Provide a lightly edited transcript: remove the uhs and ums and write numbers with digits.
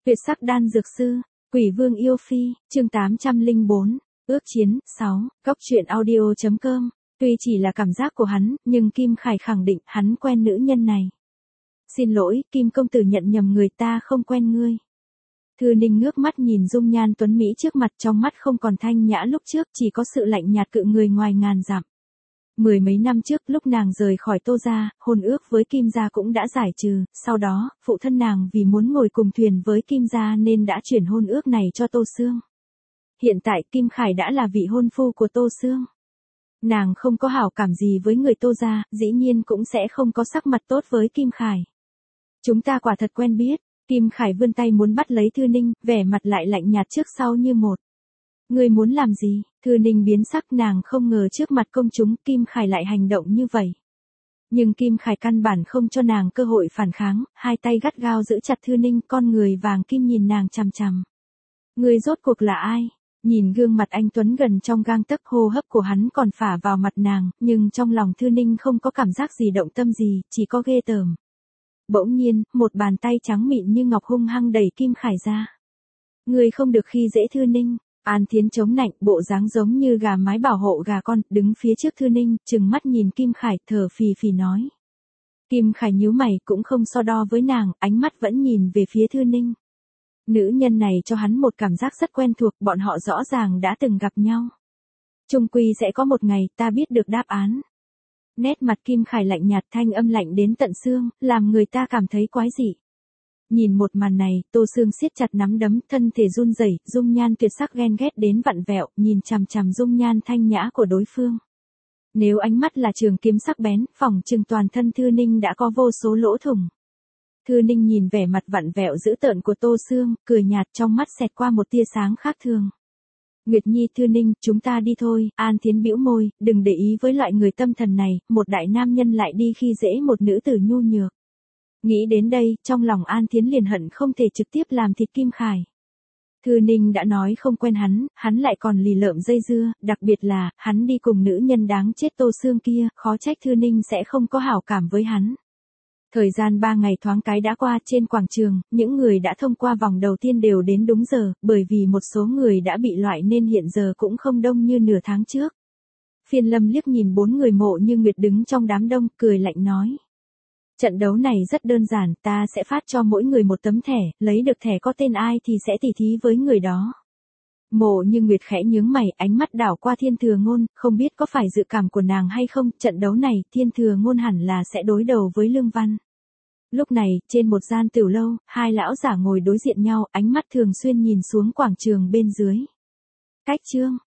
Tuyệt sắc đan dược sư, Quỷ Vương yêu phi, chương 804, ước chiến, 6, Cốc truyện audio.com. Tuy chỉ là cảm giác của hắn, nhưng Kim Khải khẳng định hắn quen nữ nhân này. Xin lỗi, Kim công tử nhận nhầm người, ta không quen ngươi. Thư Ninh ngước mắt nhìn dung nhan tuấn Mỹ trước mặt, trong mắt không còn thanh nhã lúc trước, chỉ có sự lạnh nhạt cự người ngoài ngàn dặm. Mười mấy năm trước, lúc nàng rời khỏi Tô gia, hôn ước với Kim gia cũng đã giải trừ, sau đó, phụ thân nàng vì muốn ngồi cùng thuyền với Kim gia nên đã chuyển hôn ước này cho Tô Sương. Hiện tại Kim Khải đã là vị hôn phu của Tô Sương. Nàng không có hảo cảm gì với người Tô gia, dĩ nhiên cũng sẽ không có sắc mặt tốt với Kim Khải. Chúng ta quả thật quen biết. Kim Khải vươn tay muốn bắt lấy Thư Ninh, vẻ mặt lại lạnh nhạt trước sau như một. Ngươi muốn làm gì? Thư Ninh biến sắc, nàng không ngờ trước mặt công chúng Kim Khải lại hành động như vậy. Nhưng Kim Khải căn bản không cho nàng cơ hội phản kháng, hai tay gắt gao giữ chặt Thư Ninh, con người vàng kim nhìn nàng chằm chằm. Ngươi rốt cuộc là ai? Nhìn gương mặt anh tuấn gần trong gang tấc, hô hấp của hắn còn phả vào mặt nàng, nhưng trong lòng Thư Ninh không có cảm giác gì động tâm gì, chỉ có ghê tởm. Bỗng nhiên, một bàn tay trắng mịn như ngọc hung hăng đẩy Kim Khải ra. Ngươi không được khi dễ Thư Ninh. An Thiến chống nạnh, bộ dáng giống như gà mái bảo hộ gà con, đứng phía trước Thư Ninh, trừng mắt nhìn Kim Khải, thở phì phì nói. Kim Khải nhíu mày, cũng không so đo với nàng, ánh mắt vẫn nhìn về phía Thư Ninh. Nữ nhân này cho hắn một cảm giác rất quen thuộc, bọn họ rõ ràng đã từng gặp nhau. Chung quy sẽ có một ngày, ta biết được đáp án. Nét mặt Kim Khải lạnh nhạt, thanh âm lạnh đến tận xương, làm người ta cảm thấy quái dị. Nhìn một màn này, Tô Sương siết chặt nắm đấm, thân thể run rẩy, dung nhan tuyệt sắc ghen ghét đến vặn vẹo, nhìn chằm chằm dung nhan thanh nhã của đối phương. Nếu ánh mắt là trường kiếm sắc bén, phỏng chừng toàn thân Thư Ninh đã có vô số lỗ thủng. Thư Ninh nhìn vẻ mặt vặn vẹo dữ tợn của Tô Sương, cười nhạt, trong mắt xẹt qua một tia sáng khác thường. Nguyệt Nhi, Thư Ninh, chúng ta đi thôi. An Thiến bĩu môi, đừng để ý với loại người tâm thần này, một đại nam nhân lại đi khi dễ một nữ tử nhu nhược. Nghĩ đến đây, trong lòng An Thiến liền hận không thể trực tiếp làm thịt Kim Khải. Thư Ninh đã nói không quen hắn lại còn lì lợm dây dưa, đặc biệt là, hắn đi cùng nữ nhân đáng chết Tô Sương kia, khó trách Thư Ninh sẽ không có hảo cảm với hắn. Thời gian 3 ngày thoáng cái đã qua, trên quảng trường, những người đã thông qua vòng đầu tiên đều đến đúng giờ, bởi vì một số người đã bị loại nên hiện giờ cũng không đông như nửa tháng trước. Phiên Lâm liếc nhìn 4 người Mộ Như Nguyệt đứng trong đám đông, cười lạnh nói. Trận đấu này rất đơn giản, ta sẽ phát cho mỗi người một tấm thẻ, lấy được thẻ có tên ai thì sẽ tỉ thí với người đó. Mộ Như Nguyệt khẽ nhướng mày, ánh mắt đảo qua Thiên Thừa Ngôn, không biết có phải dự cảm của nàng hay không, trận đấu này, Thiên Thừa Ngôn hẳn là sẽ đối đầu với Lương Văn. Lúc này, trên một gian tiểu lâu, hai lão giả ngồi đối diện nhau, ánh mắt thường xuyên nhìn xuống quảng trường bên dưới. Cách chương,